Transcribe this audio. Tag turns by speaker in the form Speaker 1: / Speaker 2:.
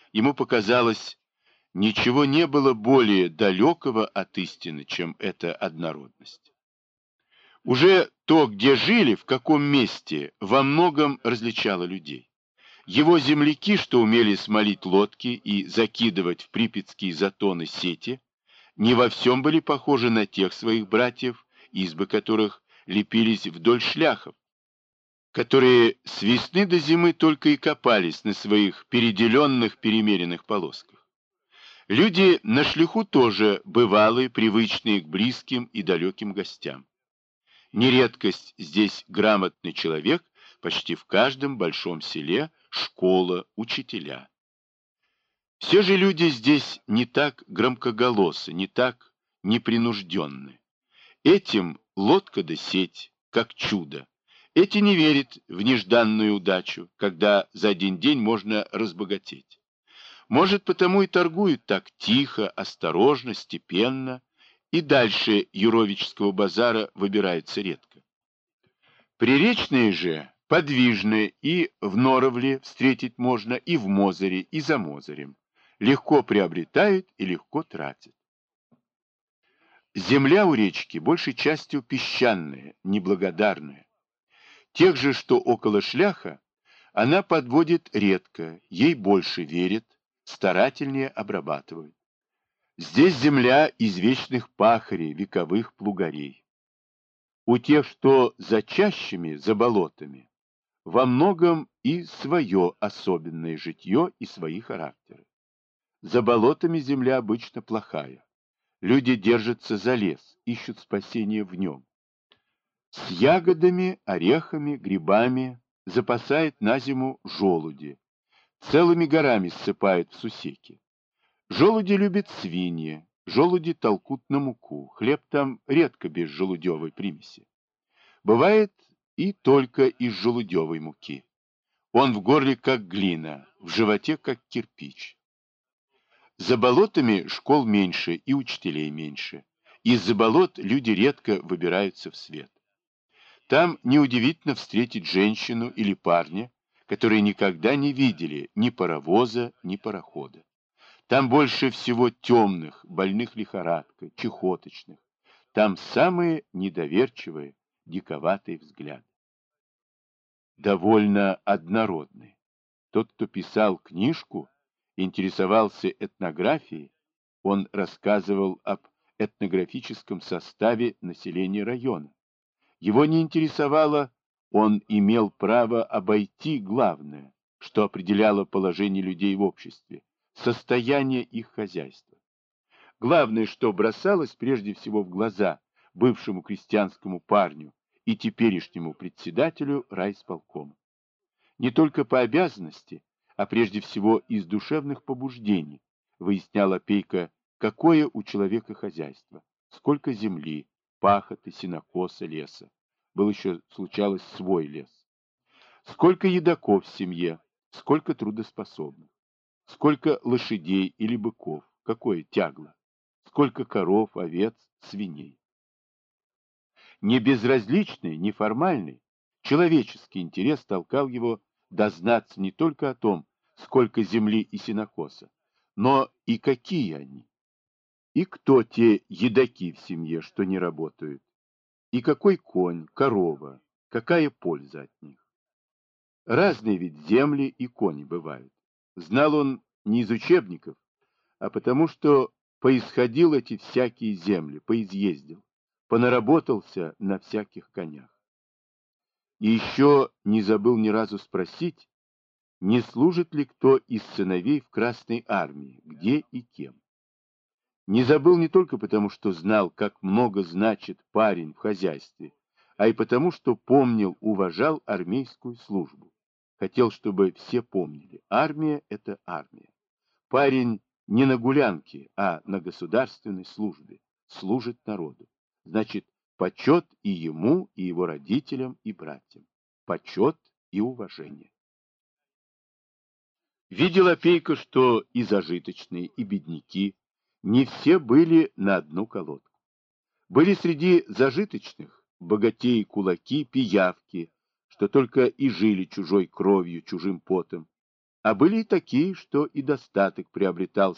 Speaker 1: Ему показалось, ничего не было более далекого от истины, чем эта однородность. Уже то, где жили, в каком месте, во многом различало людей. Его земляки, что умели смолить лодки и закидывать в припятские затоны сети, не во всем были похожи на тех своих братьев, избы которых лепились вдоль шляхов, которые с весны до зимы только и копались на своих переделенных перемеренных полосках. Люди на шляху тоже бывалые, привычные к близким и далеким гостям. Нередкость здесь грамотный человек, почти в каждом большом селе школа, учителя. Все же люди здесь не так громкоголосы, не так непринужденны. Этим лодка да сеть, как чудо. Эти не верят в нежданную удачу, когда за один день можно разбогатеть. Может, потому и торгуют так тихо, осторожно, степенно, и дальше Юровического базара выбираются редко. Приречные же подвижные, и в Норовле встретить можно, и в Мозыре, и за Мозырем. Легко приобретают и легко тратят. Земля у речки большей частью песчаная, неблагодарная. Тех же, что около шляха, она подводит редко, ей больше верит, старательнее обрабатывают. Здесь земля из вечных пахарей, вековых плугарей. У тех, что за чащами, за болотами, во многом и свое особенное житье и свои характеры. За болотами земля обычно плохая. Люди держатся за лес, ищут спасения в нем. С ягодами, орехами, грибами запасает на зиму желуди. Целыми горами ссыпают в сусеки. Желуди любят свиньи, желуди толкут на муку. Хлеб там редко без желудевой примеси. Бывает и только из желудевой муки. Он в горле как глина, в животе как кирпич. За болотами школ меньше и учителей меньше. Из-за болот люди редко выбираются в свет. Там неудивительно встретить женщину или парня, которые никогда не видели ни паровоза, ни парохода. Там больше всего темных, больных лихорадкой, чехоточных. Там самые недоверчивые, диковатые взгляды. Довольно однородный. Тот, кто писал книжку, интересовался этнографией, он рассказывал об этнографическом составе населения района. Его не интересовало, он имел право обойти главное, что определяло положение людей в обществе, состояние их хозяйства. Главное, что бросалось прежде всего в глаза бывшему крестьянскому парню и теперешнему председателю райисполкома. Не только по обязанности, а прежде всего из душевных побуждений, выяснял Опейко, какое у человека хозяйство, сколько земли, пахоты, сенокоса, леса. Был еще, случалось, свой лес. Сколько едоков в семье, сколько трудоспособных. Сколько лошадей или быков, какое тягло. Сколько коров, овец, свиней. Не безразличный, не формальный, человеческий интерес толкал его дознаться не только о том, сколько земли и сенокоса, но и какие они, и кто те едоки в семье, что не работают, и какой конь, корова, какая польза от них. Разные ведь земли и кони бывают. Знал он не из учебников, а потому что поисходил эти всякие земли, поизъездил, понаработался на всяких конях. И еще не забыл ни разу спросить, не служит ли кто из сыновей в Красной армии, где и кем. Не забыл не только потому, что знал, как много значит парень в хозяйстве, а и потому, что помнил, уважал армейскую службу. Хотел, чтобы все помнили, армия — это армия. Парень не на гулянке, а на государственной службе, служит народу. Значит, почет и ему, и его родителям, и братьям. Почет и уважение. Видел Опейко, что и зажиточные, и бедняки не все были на одну колодку. Были среди зажиточных богатеи, кулаки, пиявки, что только и жили чужой кровью, чужим потом. А были и такие, что и достаток приобретался